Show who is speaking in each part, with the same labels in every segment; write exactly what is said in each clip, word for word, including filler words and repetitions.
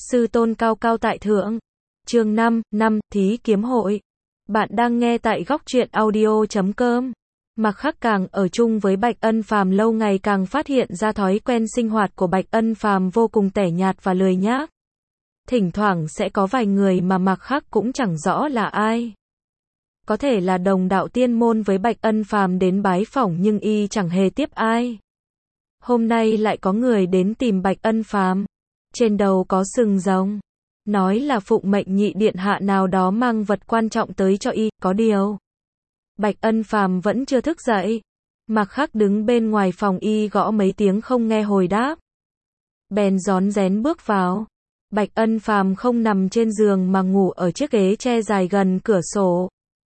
Speaker 1: Sư tôn cao cao tại thượng. Chương năm, năm, thí kiếm hội. Bạn đang nghe tại góc truyện audio chấm com. Mạc Khắc càng ở chung với Bạch Ân Phàm lâu ngày càng phát hiện ra thói quen sinh hoạt của Bạch Ân Phàm vô cùng tẻ nhạt và lười nhác. Thỉnh thoảng sẽ có vài người mà Mạc Khắc cũng chẳng rõ là ai. Có thể là đồng đạo tiên môn với Bạch Ân Phàm đến bái phỏng nhưng y chẳng hề tiếp ai. Hôm nay lại có người đến tìm Bạch Ân Phàm, trên đầu có sừng rồng, nói là phụng mệnh nhị điện hạ nào đó mang vật quan trọng tới cho y, có điều Bạch Ân Phàm vẫn chưa thức dậy. Mạc Khắc đứng bên ngoài phòng y gõ mấy tiếng không nghe hồi đáp. Bèn rón rén bước vào. Bạch Ân Phàm không nằm trên giường mà ngủ ở chiếc ghế tre dài gần cửa sổ.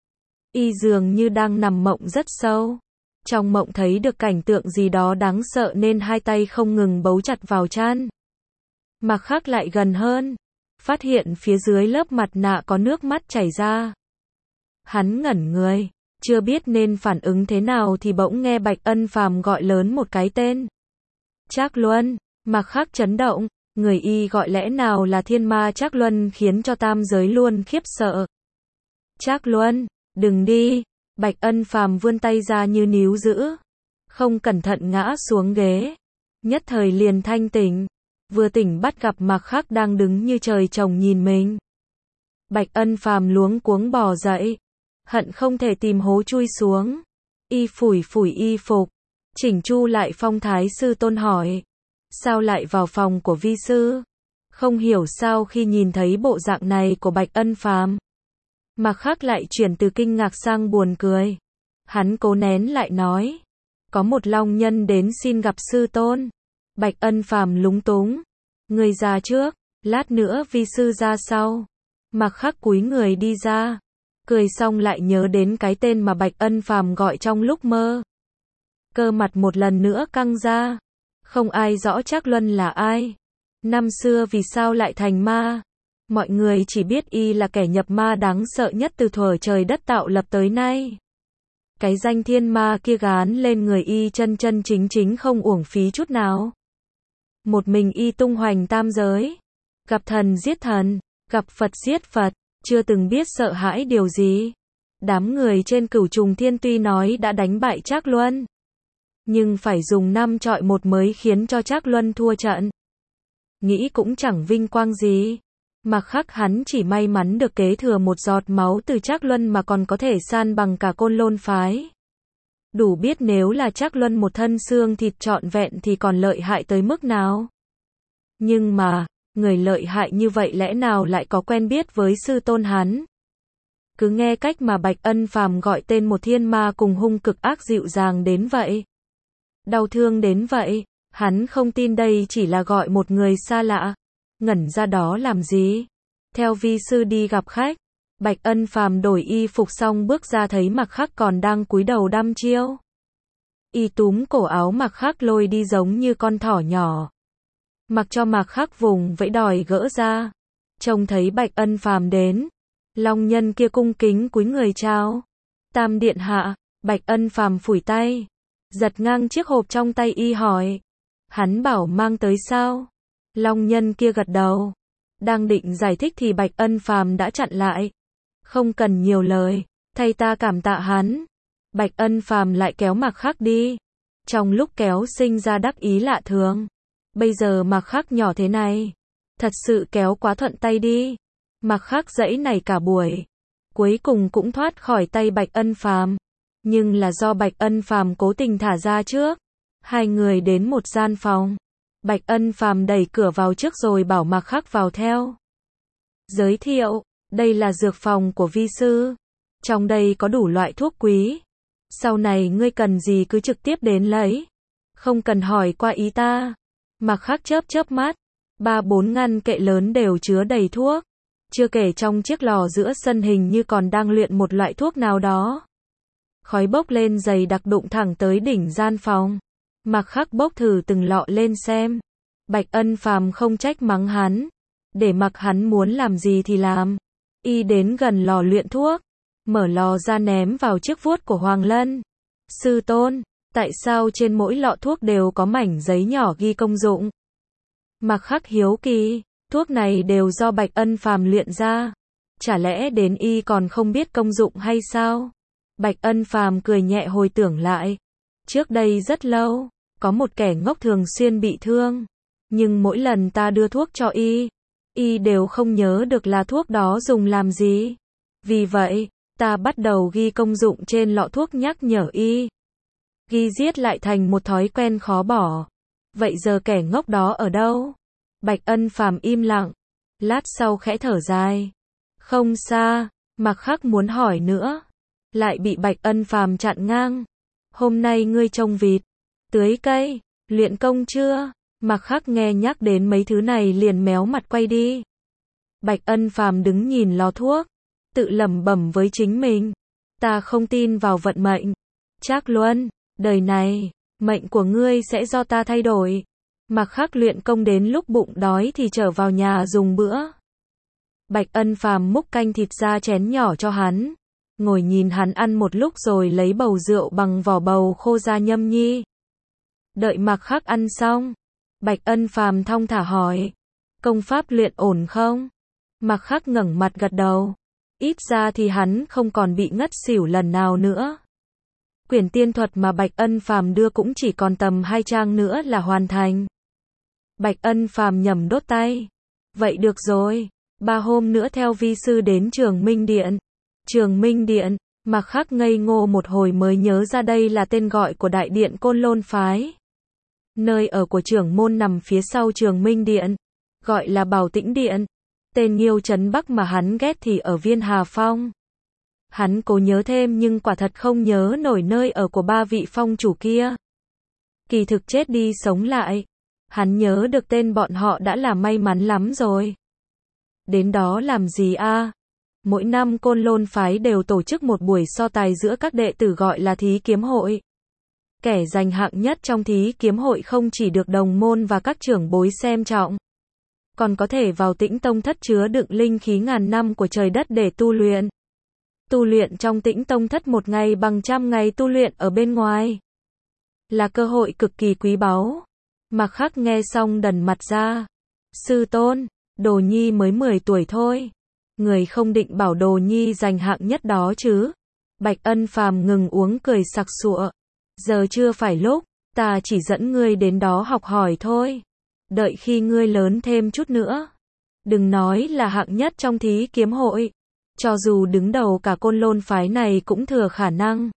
Speaker 1: Y dường như đang nằm mộng rất sâu. Trong mộng thấy được cảnh tượng gì đó đáng sợ nên hai tay không ngừng bấu chặt vào chăn. Mạc Khắc lại gần hơn, phát hiện phía dưới lớp mặt nạ có nước mắt chảy ra. Hắn ngẩn người, chưa biết nên phản ứng thế nào thì bỗng nghe Bạch Ân Phàm gọi lớn một cái tên. Trác Luân. Mạc Khắc chấn động, người y gọi lẽ nào là thiên ma Trác Luân khiến cho tam giới luôn khiếp sợ. Trác Luân, đừng đi. Bạch Ân Phàm vươn tay ra như níu giữ, không cẩn thận ngã xuống ghế, nhất thời liền thanh tỉnh. Vừa tỉnh bắt gặp Mạc Khắc đang đứng như trời trồng nhìn mình. Bạch Ân Phàm luống cuống bò dậy, hận không thể tìm hố chui xuống. Y phủi phủi y phục, chỉnh chu lại phong thái, sư tôn hỏi: sao lại vào phòng của vi sư? Không hiểu sao khi nhìn thấy bộ dạng này của Bạch Ân Phàm, Mạc Khắc lại chuyển từ kinh ngạc sang buồn cười. Hắn cố nén lại nói: có một long nhân đến xin gặp sư tôn. Bạch Ân Phàm lúng túng: người ra trước, lát nữa vi sư ra sau. Mạc Khắc cúi người đi ra, cười xong lại nhớ đến cái tên mà Bạch Ân Phàm gọi trong lúc mơ. Cơ mặt một lần nữa căng ra. Không ai rõ Trác Luân là ai. Năm xưa vì sao lại thành ma? Mọi người chỉ biết y là kẻ nhập ma đáng sợ nhất từ thuở trời đất tạo lập tới nay. Cái danh thiên ma kia gán lên người y chân chân chính chính không uổng phí chút nào. Một mình y tung hoành tam giới, gặp thần giết thần, gặp Phật giết Phật, chưa từng biết sợ hãi điều gì. Đám người trên Cửu Trùng Thiên tuy nói đã đánh bại Trác Luân, nhưng phải dùng năm trọi một mới khiến cho Trác Luân thua trận. Nghĩ cũng chẳng vinh quang gì. Mạc Khắc hắn chỉ may mắn được kế thừa một giọt máu từ Trác Luân mà còn có thể san bằng cả Côn Lôn phái. Đủ biết nếu là Trác Luân một thân xương thịt trọn vẹn thì còn lợi hại tới mức nào. Nhưng mà, người lợi hại như vậy lẽ nào lại có quen biết với sư tôn hắn? Cứ nghe cách mà Bạch Ân Phàm gọi tên một thiên ma cùng hung cực ác dịu dàng đến vậy, đau thương đến vậy, hắn không tin đây chỉ là gọi một người xa lạ. Ngẩn ra đó làm gì? Theo vi sư đi gặp khách. Bạch Ân Phàm đổi y phục xong bước ra thấy Mạc Khắc còn đang cúi đầu đăm chiêu. Y túm cổ áo Mạc Khắc lôi đi giống như con thỏ nhỏ. Mặc cho Mạc Khắc vùng vẫy đòi gỡ ra. Trông thấy Bạch Ân Phàm đến, long nhân kia cung kính cúi người chào. Tam điện hạ. Bạch Ân Phàm phủi tay, giật ngang chiếc hộp trong tay y hỏi: hắn bảo mang tới sao? Long nhân kia gật đầu, đang định giải thích thì Bạch Ân Phàm đã chặn lại. Không cần nhiều lời, thay ta cảm tạ hắn. Bạch Ân Phàm lại kéo Mạc Khắc đi. Trong lúc kéo sinh ra đắc ý lạ thường. Bây giờ Mạc Khắc nhỏ thế này, thật sự kéo quá thuận tay đi. Mạc Khắc giãy nảy cả buổi, cuối cùng cũng thoát khỏi tay Bạch Ân Phàm. Nhưng là do Bạch Ân Phàm cố tình thả ra trước. Hai người đến một gian phòng. Bạch Ân Phàm đẩy cửa vào trước rồi bảo Mạc Khắc vào theo. Giới thiệu, đây là dược phòng của vi sư. Trong đây có đủ loại thuốc quý. Sau này ngươi cần gì cứ trực tiếp đến lấy. Không cần hỏi qua ý ta. Mạc Khắc chớp chớp mắt. Ba bốn ngăn kệ lớn đều chứa đầy thuốc. Chưa kể trong chiếc lò giữa sân hình như còn đang luyện một loại thuốc nào đó. Khói bốc lên dày đặc đụng thẳng tới đỉnh gian phòng. Mạc Khắc bốc thử từng lọ lên xem. Bạch Ân Phàm không trách mắng hắn, để mặc hắn muốn làm gì thì làm. Y đến gần lò luyện thuốc, mở lò ra ném vào chiếc vuốt của Hoàng Lân. Sư tôn, tại sao trên mỗi lọ thuốc đều có mảnh giấy nhỏ ghi công dụng? Mạc Khắc hiếu kỳ, Thuốc này đều do Bạch Ân Phàm luyện ra. Chả lẽ đến y còn không biết công dụng hay sao? Bạch Ân Phàm cười nhẹ hồi tưởng lại. Trước đây rất lâu, có một kẻ ngốc thường xuyên bị thương. Nhưng mỗi lần ta đưa thuốc cho y, y đều không nhớ được là thuốc đó dùng làm gì. Vì vậy, ta bắt đầu ghi công dụng trên lọ thuốc nhắc nhở y. Ghi giết lại thành một thói quen khó bỏ. Vậy giờ kẻ ngốc đó ở đâu? Bạch Ân Phàm im lặng. Lát sau khẽ thở dài. Không xa. Mạc Khắc muốn hỏi nữa, lại bị Bạch Ân Phàm chặn ngang. Hôm nay ngươi trông vịt, tưới cây, luyện công chưa? Mạc Khắc nghe nhắc đến mấy thứ này liền méo mặt quay đi. Bạch Ân Phàm đứng nhìn lò thuốc, tự lẩm bẩm với chính mình. Ta không tin vào vận mệnh. Trác Luân, đời này, mệnh của ngươi sẽ do ta thay đổi. Mạc Khắc luyện công đến lúc bụng đói thì trở vào nhà dùng bữa. Bạch Ân Phàm múc canh thịt ra chén nhỏ cho hắn, ngồi nhìn hắn ăn một lúc rồi lấy bầu rượu bằng vỏ bầu khô ra nhâm nhi. Đợi Mạc Khắc ăn xong, Bạch Ân Phàm thong thả hỏi, công pháp luyện ổn không? Mạc Khắc ngẩng mặt gật đầu, ít ra thì hắn không còn bị ngất xỉu lần nào nữa. Quyển tiên thuật mà Bạch Ân Phàm đưa cũng chỉ còn tầm hai trang nữa là hoàn thành. Bạch Ân Phàm nhẩm đốt tay. Vậy được rồi, ba hôm nữa theo vi sư đến Trường Minh Điện. Trường Minh Điện, Mạc Khắc ngây ngô một hồi mới nhớ ra đây là tên gọi của đại điện Côn Lôn phái. Nơi ở của trưởng môn nằm phía sau Trường Minh Điện, gọi là Bảo Tĩnh Điện. Tên Nghiêu Trấn Bắc mà hắn ghét thì ở Viên Hà Phong. Hắn cố nhớ thêm nhưng quả thật không nhớ nổi nơi ở của ba vị phong chủ kia. Kỳ thực chết đi sống lại, hắn nhớ được tên bọn họ đã là may mắn lắm rồi. Đến đó làm gì a? Mỗi năm Côn Lôn phái đều tổ chức một buổi so tài giữa các đệ tử gọi là thí kiếm hội. Kẻ giành hạng nhất trong thí kiếm hội không chỉ được đồng môn và các trưởng bối xem trọng, còn có thể vào Tĩnh Tông thất chứa đựng linh khí ngàn năm của trời đất để tu luyện. Tu luyện trong Tĩnh Tông thất một ngày bằng trăm ngày tu luyện ở bên ngoài. Là cơ hội cực kỳ quý báu. Mạc Khắc nghe xong đần mặt ra. Sư tôn, Đồ Nhi mới mười tuổi thôi. Người không định bảo Đồ Nhi giành hạng nhất đó chứ? Bạch Ân Phàm ngừng uống cười sặc sụa. Giờ chưa phải lúc, ta chỉ dẫn ngươi đến đó học hỏi thôi. Đợi khi ngươi lớn thêm chút nữa. Đừng nói là hạng nhất trong thí kiếm hội. Cho dù đứng đầu cả Côn Lôn phái này cũng thừa khả năng.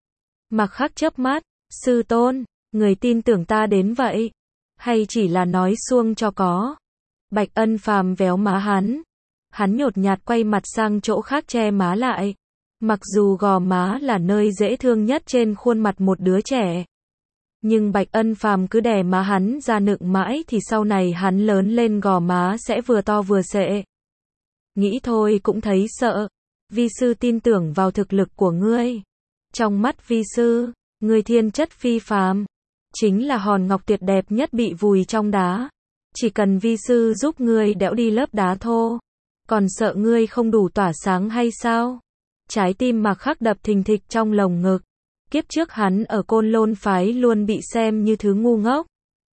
Speaker 1: Mạc Khắc chớp mắt. Sư tôn, người tin tưởng ta đến vậy? Hay chỉ là nói suông cho có? Bạch Ân Phàm véo má hắn. Hắn nhột nhạt quay mặt sang chỗ khác che má lại. Mặc dù gò má là nơi dễ thương nhất trên khuôn mặt một đứa trẻ, nhưng Bạch Ân Phàm cứ đè má hắn ra nựng mãi thì sau này hắn lớn lên gò má sẽ vừa to vừa sệ. Nghĩ thôi cũng thấy sợ. Vi sư tin tưởng vào thực lực của ngươi. Trong mắt vi sư, ngươi thiên chất phi phàm, chính là hòn ngọc tuyệt đẹp nhất bị vùi trong đá. Chỉ cần vi sư giúp ngươi đẽo đi lớp đá thô, còn sợ ngươi không đủ tỏa sáng hay sao? Trái tim Mạc Khắc đập thình thịch trong lồng ngực. Kiếp trước hắn ở Côn Lôn phái luôn bị xem như thứ ngu ngốc.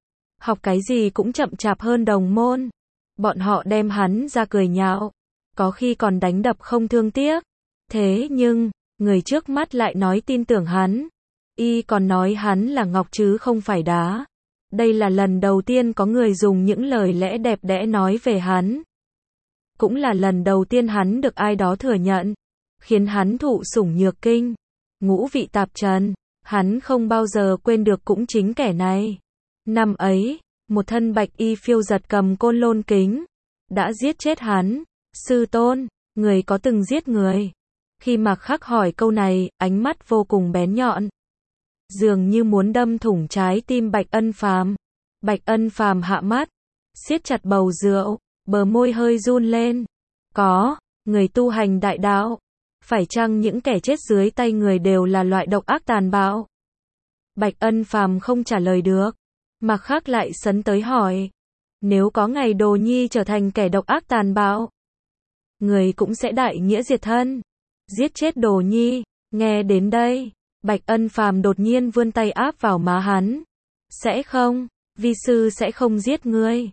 Speaker 1: Học cái gì cũng chậm chạp hơn đồng môn. Bọn họ đem hắn ra cười nhạo, có khi còn đánh đập không thương tiếc. Thế nhưng, người trước mắt lại nói tin tưởng hắn. Y còn nói hắn là ngọc chứ không phải đá. Đây là lần đầu tiên có người dùng những lời lẽ đẹp đẽ nói về hắn. Cũng là lần đầu tiên hắn được ai đó thừa nhận, khiến hắn thụ sủng nhược kinh. Ngũ vị tạp trần, hắn không bao giờ quên được cũng chính kẻ này. Năm ấy, một thân bạch y phiêu giật cầm côn lôn kính, đã giết chết hắn. Sư tôn, người có từng giết người? Khi Mạc Khắc hỏi câu này, ánh mắt vô cùng bén nhọn, dường như muốn đâm thủng trái tim Bạch Ân Phàm. Bạch Ân Phàm hạ mắt, siết chặt bầu rượu, bờ môi hơi run lên. Có, người tu hành đại đạo, phải chăng những kẻ chết dưới tay người đều là loại độc ác tàn bạo? Bạch Ân Phàm không trả lời được. Mạc Khắc lại sấn tới hỏi, nếu có ngày Đồ Nhi trở thành kẻ độc ác tàn bạo, người cũng sẽ đại nghĩa diệt thân, giết chết Đồ Nhi. Nghe đến đây, Bạch Ân Phàm đột nhiên vươn tay áp vào má hắn. Sẽ không, vi sư sẽ không giết ngươi.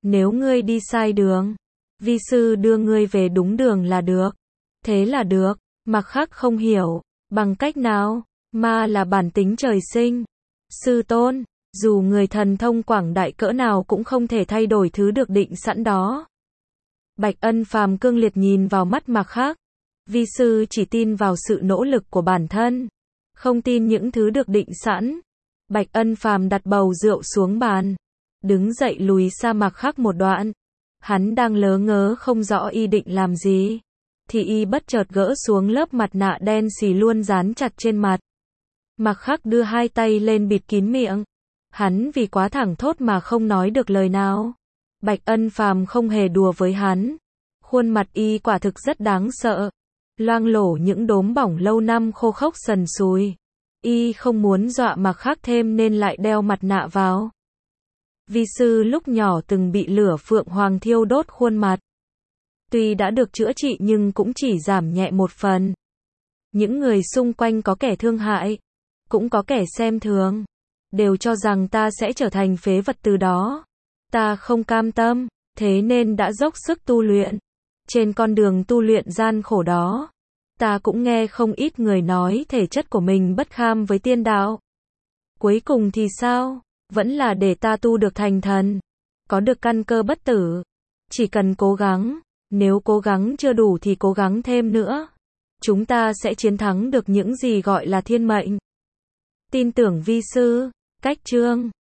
Speaker 1: Nếu ngươi đi sai đường, vi sư đưa ngươi về đúng đường là được. Thế là được. Mặc Khắc không hiểu, bằng cách nào? Ma là bản tính trời sinh. Sư tôn, dù người thần thông quảng đại cỡ nào cũng không thể thay đổi thứ được định sẵn đó. Bạch Ân Phàm cương liệt nhìn vào mắt Mặc Khắc. Vi sư chỉ tin vào sự nỗ lực của bản thân, không tin những thứ được định sẵn. Bạch Ân Phàm đặt bầu rượu xuống bàn, đứng dậy lùi xa Mặc Khắc một đoạn. Hắn đang lớ ngớ không rõ y định làm gì, thì y bất chợt gỡ xuống lớp mặt nạ đen xì luôn dán chặt trên mặt. Mặc Khắc đưa hai tay lên bịt kín miệng. Hắn vì quá thẳng thốt mà không nói được lời nào. Bạch Ân Phàm không hề đùa với hắn. Khuôn mặt y quả thực rất đáng sợ, loang lổ những đốm bỏng lâu năm khô khốc sần sùi. Y không muốn dọa Mặc Khắc thêm nên lại đeo mặt nạ vào. Vi sư lúc nhỏ từng bị lửa phượng hoàng thiêu đốt khuôn mặt. Tuy đã được chữa trị nhưng cũng chỉ giảm nhẹ một phần. Những người xung quanh có kẻ thương hại, cũng có kẻ xem thường, đều cho rằng ta sẽ trở thành phế vật từ đó. Ta không cam tâm, thế nên đã dốc sức tu luyện. Trên con đường tu luyện gian khổ đó, ta cũng nghe không ít người nói thể chất của mình bất kham với tiên đạo. Cuối cùng thì sao? Vẫn là để ta tu được thành thần, có được căn cơ bất tử. Chỉ cần cố gắng, nếu cố gắng chưa đủ thì cố gắng thêm nữa. Chúng ta sẽ chiến thắng được những gì gọi là thiên mệnh. Tin tưởng vi sư. Cách chương